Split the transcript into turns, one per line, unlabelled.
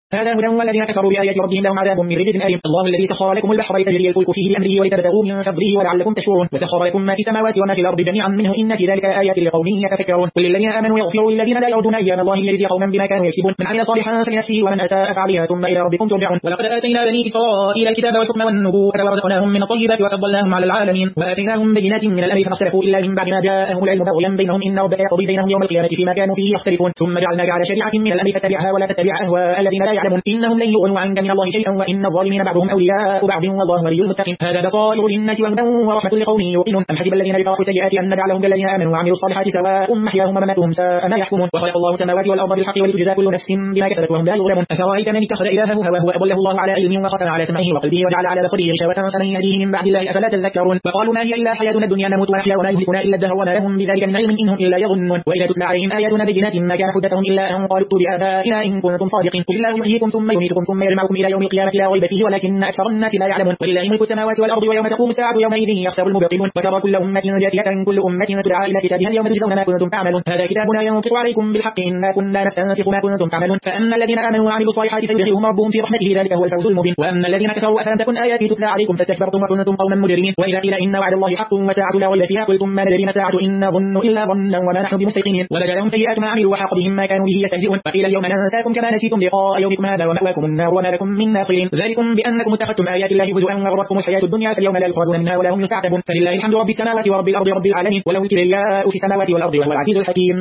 هذا هدى والذين كفروا بآيات ربهم لهم عذاب من رجز أليم. الله الذي سخر لكم البحر لتجري الفلك فيه بأمره ولتبتغوا من فضله ولعلكم تشكرون وسخر لكم ما في السماوات وما في الأرض جميعا منه إن في ذلك آيات لقوم يتفكرون. قل للذين آمنوا يغفروا للذين لا يرجون أيام الله يجزي قوما بما كانوا يكسبون من عمل صالحا فلنفسه ومن أساء فعليها ثم إلى ربكم ترجعون. ولقد آتينا بني إسرائيل الكتاب والحكم والنبوة ورزقناهم من الطيبات وفضلناهم على العالمين وآتيناهم بينات من الأمر فما اختلفوا إلا من بعد ما جاءهم العلم بغيا بينهم إن ربك يقضي بينهم يوم القيامة فيما كانوا فيه يختلفون. ثم جعلناك على شريعة من الأمر فاتبعها ولا تتبع أهواء الذين لا يعلمون إنهم لن يغنوا عنك من الله شيئا وإن الظالمين بعضهم أولياء بعض والله ولي المتقين. هذا بصائر للناس وهدى ورحمة لقوم يوقنون. أم حسب الذين اجترحوا السيئات أن نجعلهم كالذين آمنوا وعملوا الصالحات سواء محياهم ومماتهم ساء ما يحكمون. وخلق الله السماوات والأرض بالحق ولتجزى كل نفس بما كسبت وهم لا يظلمون. أفرأيت من اتخذ إلهه هواه وأضله الله على علم وختم على سمعه وقلبه وجعل على بصره غشاوة فمن يهديه من بعد الله أفلا تذكرون. وقالوا ما هي إلا حياتنا الدنيا نموت ونحيا وما يهلكنا إلا الدهر وما لهم بذلك من علم إنهم إلا يظنون. وإذا تتلى عليهم آياتنا بينات ما كان حجتهم إلا أن قالوا ائتوا بآبائنا إن كنتم صادقين. قل الله يحييكم ثم يميتكم ثم يجمعكم إلى يوم القيامة لا ريب فيه ولكن أكثر الناس لا يعلمون. ولله ملك السماوات والأرض ويوم تقوم الساعة يومئذ يخسر المبطلون. وترى كل أمة جاثية كل أمة تدعى إلى كتابها اليوم تجزون ما كنتم تعملون. هذا كتابنا ينطق عليكم بالحق إنا كنا نستنسخ ما كنتم تعملون. فأما الذين آمنوا وعملوا الصالحات فيدخلهم ربهم في رحمته ذلك هو الفوز المبين. وأما الذين كفروا أفلم تكن آياتي تتلى عليكم فاستكبرتم وكنتم قوما مجرمين. وإذا قيل إن وعد الله حق وساعة لا ريب فيها قلتم ما ندري ما الساعة إن نظن إلا ظنا وما نحن بمستيقنين. وبدا لهم سيئات ما عملوا وحاق بهم ما كانوا به يستهزئون. وقيل اليوم ننساكم كما نسيتم لقاء يومكم هذا ومأواكم النار وما لكم من ناصرين. ذلكم بأنكم اتخذتم آيات الله هزوا وغرتكم الحياة الدنيا فاليوم لا يخرجون منها ولا هم يستعتبون. فلله الحمد رب السماوات ورب الأرض رب العالمين وله الكبرياء في السماوات والأرض وهو العزيز الحكيم.